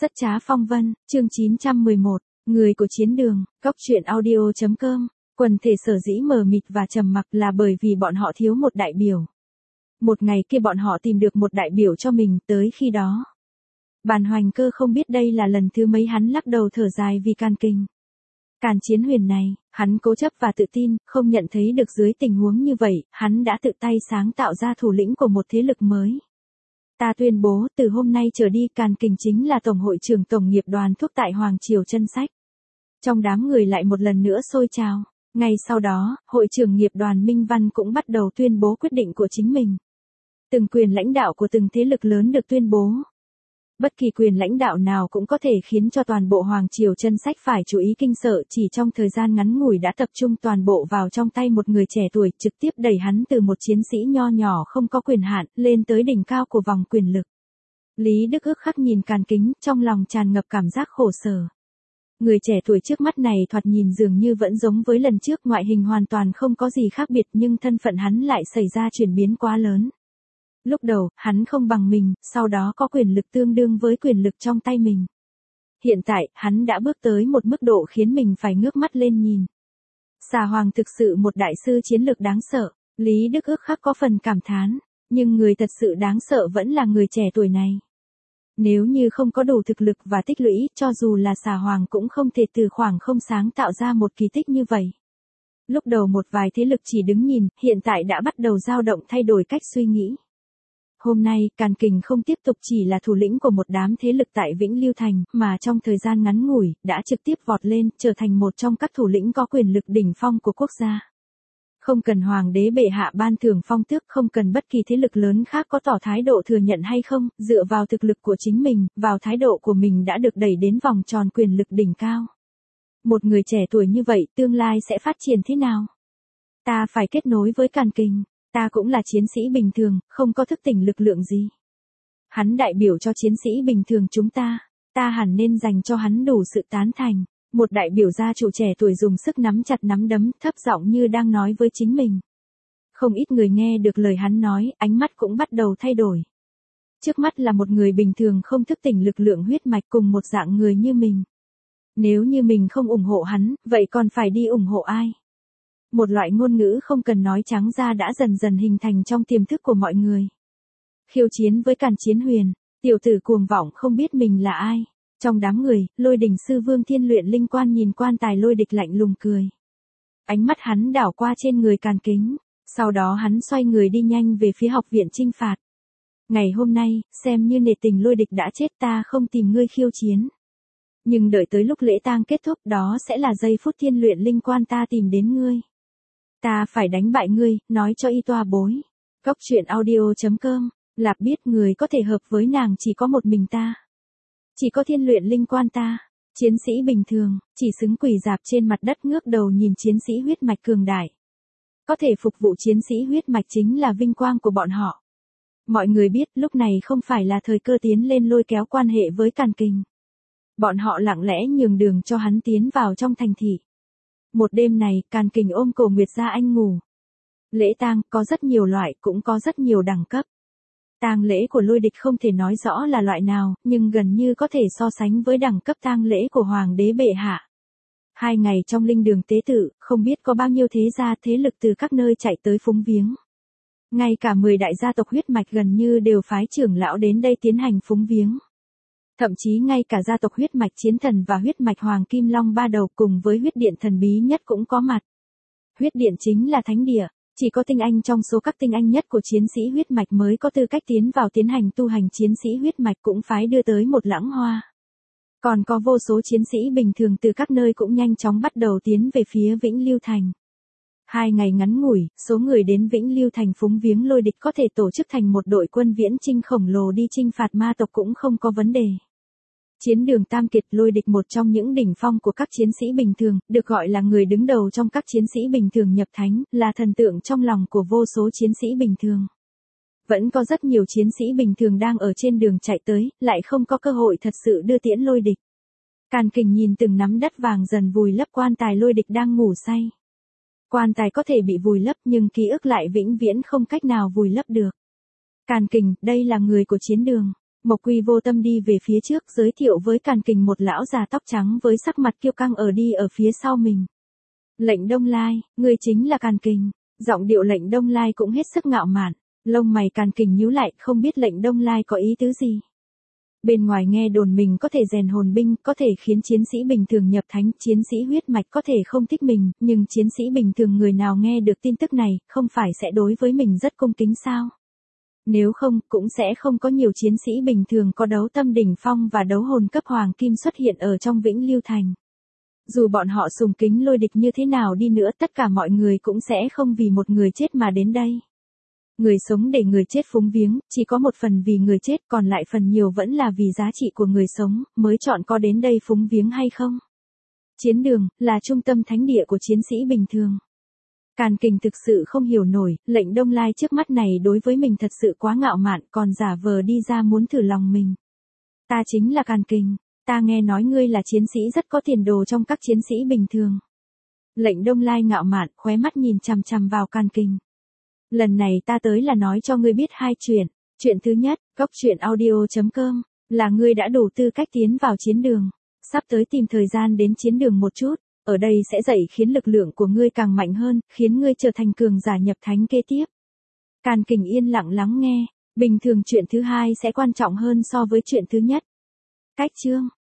Rất trá phong vân, chương 911, người của chiến đường, góc truyện audio.com, quần thể sở dĩ mờ mịt và trầm mặc là bởi vì bọn họ thiếu một đại biểu. Một ngày kia bọn họ tìm được một đại biểu cho mình, tới khi đó. Bàn Hoành Cơ không biết đây là lần thứ mấy hắn lắc đầu thở dài vì Càn Kình. Càn Chiến Huyền này, hắn cố chấp và tự tin, không nhận thấy được dưới tình huống như vậy, hắn đã tự tay sáng tạo ra thủ lĩnh của một thế lực mới. Ta tuyên bố, từ hôm nay trở đi Càn Kình chính là Tổng hội trưởng Tổng nghiệp đoàn thuốc tại Hoàng Triều Chân Sách. Trong đám người lại một lần nữa sôi trào. Ngay sau đó, hội trưởng nghiệp đoàn Minh Văn cũng bắt đầu tuyên bố quyết định của chính mình. Từng quyền lãnh đạo của từng thế lực lớn được tuyên bố. Bất kỳ quyền lãnh đạo nào cũng có thể khiến cho toàn bộ Hoàng Triều Chân Sách phải chú ý kinh sợ, chỉ trong thời gian ngắn ngủi đã tập trung toàn bộ vào trong tay một người trẻ tuổi, trực tiếp đẩy hắn từ một chiến sĩ nho nhỏ không có quyền hạn, lên tới đỉnh cao của vòng quyền lực. Lý Đức ước khắc nhìn Càn Kính, trong lòng tràn ngập cảm giác khổ sở. Người trẻ tuổi trước mắt này thoạt nhìn dường như vẫn giống với lần trước, ngoại hình hoàn toàn không có gì khác biệt, nhưng thân phận hắn lại xảy ra chuyển biến quá lớn. Lúc đầu, hắn không bằng mình, sau đó có quyền lực tương đương với quyền lực trong tay mình. Hiện tại, hắn đã bước tới một mức độ khiến mình phải ngước mắt lên nhìn. Xà Hoàng thực sự một đại sư chiến lược đáng sợ, Lý Đức ước khắc có phần cảm thán, nhưng người thật sự đáng sợ vẫn là người trẻ tuổi này. Nếu như không có đủ thực lực và tích lũy, cho dù là Xà Hoàng cũng không thể từ khoảng không sáng tạo ra một kỳ tích như vậy. Lúc đầu một vài thế lực chỉ đứng nhìn, hiện tại đã bắt đầu dao động thay đổi cách suy nghĩ. Hôm nay, Càn Kình không tiếp tục chỉ là thủ lĩnh của một đám thế lực tại Vĩnh Lưu Thành, mà trong thời gian ngắn ngủi, đã trực tiếp vọt lên, trở thành một trong các thủ lĩnh có quyền lực đỉnh phong của quốc gia. Không cần Hoàng đế bệ hạ ban thưởng phong tước, không cần bất kỳ thế lực lớn khác có tỏ thái độ thừa nhận hay không, dựa vào thực lực của chính mình, vào thái độ của mình đã được đẩy đến vòng tròn quyền lực đỉnh cao. Một người trẻ tuổi như vậy, tương lai sẽ phát triển thế nào? Ta phải kết nối với Càn Kình. Ta cũng là chiến sĩ bình thường, không có thức tỉnh lực lượng gì. Hắn đại biểu cho chiến sĩ bình thường chúng ta hẳn nên dành cho hắn đủ sự tán thành. Một đại biểu gia chủ trẻ tuổi dùng sức nắm chặt nắm đấm, thấp giọng như đang nói với chính mình. Không ít người nghe được lời hắn nói, ánh mắt cũng bắt đầu thay đổi. Trước mắt là một người bình thường không thức tỉnh lực lượng huyết mạch, cùng một dạng người như mình. Nếu như mình không ủng hộ hắn, vậy còn phải đi ủng hộ ai? Một loại ngôn ngữ không cần nói trắng ra đã dần dần hình thành trong tiềm thức của mọi người. Khiêu chiến với Càn Chiến Huyền, tiểu tử cuồng vọng không biết mình là ai. Trong đám người, Lôi Đình sư Vương Thiên Luyện Linh Quan nhìn quan tài Lôi Địch lạnh lùng cười. Ánh mắt hắn đảo qua trên người Càn Kính, sau đó hắn xoay người đi nhanh về phía học viện chinh phạt. Ngày hôm nay, xem như nể tình Lôi Địch đã chết, ta không tìm ngươi khiêu chiến. Nhưng đợi tới lúc lễ tang kết thúc, đó sẽ là giây phút Thiên Luyện Linh Quan ta tìm đến ngươi. Ta phải đánh bại ngươi, nói cho y toa bối. Góc truyện audio.com, Lạp biết người có thể hợp với nàng chỉ có một mình ta. Chỉ có Thiên Luyện Linh Quan ta. Chiến sĩ bình thường, chỉ xứng quỳ rạp trên mặt đất ngước đầu nhìn chiến sĩ huyết mạch cường đại. Có thể phục vụ chiến sĩ huyết mạch chính là vinh quang của bọn họ. Mọi người biết lúc này không phải là thời cơ tiến lên lôi kéo quan hệ với Càn Kình. Bọn họ lặng lẽ nhường đường cho hắn tiến vào trong thành thị. Một đêm này, Càn Kình ôm cổ Nguyệt Gia Anh ngủ. Lễ tang có rất nhiều loại, cũng có rất nhiều đẳng cấp. Tang lễ của Lôi Địch không thể nói rõ là loại nào, nhưng gần như có thể so sánh với đẳng cấp tang lễ của Hoàng đế bệ hạ. 2 ngày trong linh đường tế tự, không biết có bao nhiêu thế gia thế lực từ các nơi chạy tới phúng viếng. Ngay cả 10 đại gia tộc huyết mạch gần như đều phái trưởng lão đến đây tiến hành phúng viếng. Thậm chí ngay cả gia tộc huyết mạch Chiến Thần và huyết mạch Hoàng Kim Long ba đầu cùng với huyết điện thần bí nhất cũng có mặt. Huyết điện chính là thánh địa, chỉ có tinh anh trong số các tinh anh nhất của chiến sĩ huyết mạch mới có tư cách tiến vào tiến hành tu hành, chiến sĩ huyết mạch cũng phái đưa tới một lãng hoa. Còn có vô số chiến sĩ bình thường từ các nơi cũng nhanh chóng bắt đầu tiến về phía Vĩnh Lưu Thành. 2 ngày ngắn ngủi, số người đến Vĩnh Lưu Thành phúng viếng Lôi Địch có thể tổ chức thành một đội quân viễn chinh khổng lồ đi chinh phạt ma tộc cũng không có vấn đề. Chiến đường Tam Kiệt, Lôi Địch một trong những đỉnh phong của các chiến sĩ bình thường, được gọi là người đứng đầu trong các chiến sĩ bình thường nhập thánh, là thần tượng trong lòng của vô số chiến sĩ bình thường. Vẫn có rất nhiều chiến sĩ bình thường đang ở trên đường chạy tới, lại không có cơ hội thật sự đưa tiễn Lôi Địch. Càn Kình nhìn từng nắm đất vàng dần vùi lấp quan tài Lôi Địch đang ngủ say. Quan tài có thể bị vùi lấp nhưng ký ức lại vĩnh viễn không cách nào vùi lấp được. Càn Kình, đây là người của chiến đường. Mộc Quy vô tâm đi về phía trước giới thiệu với Càn Kình một lão già tóc trắng với sắc mặt kiêu căng ở phía sau mình. Lệnh Đông Lai, ngươi chính là Càn Kình. Giọng điệu Lệnh Đông Lai cũng hết sức ngạo mạn. Lông mày Càn Kình nhíu lại, không biết Lệnh Đông Lai có ý tứ gì. Bên ngoài nghe đồn mình có thể rèn hồn binh, có thể khiến chiến sĩ bình thường nhập thánh, chiến sĩ huyết mạch có thể không thích mình, nhưng chiến sĩ bình thường người nào nghe được tin tức này, không phải sẽ đối với mình rất cung kính sao? Nếu không, cũng sẽ không có nhiều chiến sĩ bình thường có đấu tâm đỉnh phong và đấu hồn cấp hoàng kim xuất hiện ở trong Vĩnh Lưu Thành. Dù bọn họ sùng kính Lôi Địch như thế nào đi nữa, tất cả mọi người cũng sẽ không vì một người chết mà đến đây. Người sống để người chết phúng viếng, chỉ có một phần vì người chết, còn lại phần nhiều vẫn là vì giá trị của người sống, mới chọn có đến đây phúng viếng hay không. Chiến đường, là trung tâm thánh địa của chiến sĩ bình thường. Càn Kình thực sự không hiểu nổi, Lệnh Đông Lai trước mắt này đối với mình thật sự quá ngạo mạn, còn giả vờ đi ra muốn thử lòng mình. Ta chính là Càn Kình, ta nghe nói ngươi là chiến sĩ rất có tiền đồ trong các chiến sĩ bình thường. Lệnh Đông Lai ngạo mạn, khóe mắt nhìn chằm chằm vào Càn Kình. Lần này ta tới là nói cho ngươi biết hai chuyện. Chuyện thứ nhất, goctruyện.audio.com, là ngươi đã đủ tư cách tiến vào chiến đường. Sắp tới tìm thời gian đến chiến đường một chút, ở đây sẽ dạy khiến lực lượng của ngươi càng mạnh hơn, khiến ngươi trở thành cường giả nhập thánh kế tiếp. Càn Kình yên lặng lắng nghe, bình thường chuyện thứ hai sẽ quan trọng hơn so với chuyện thứ nhất. Cách chương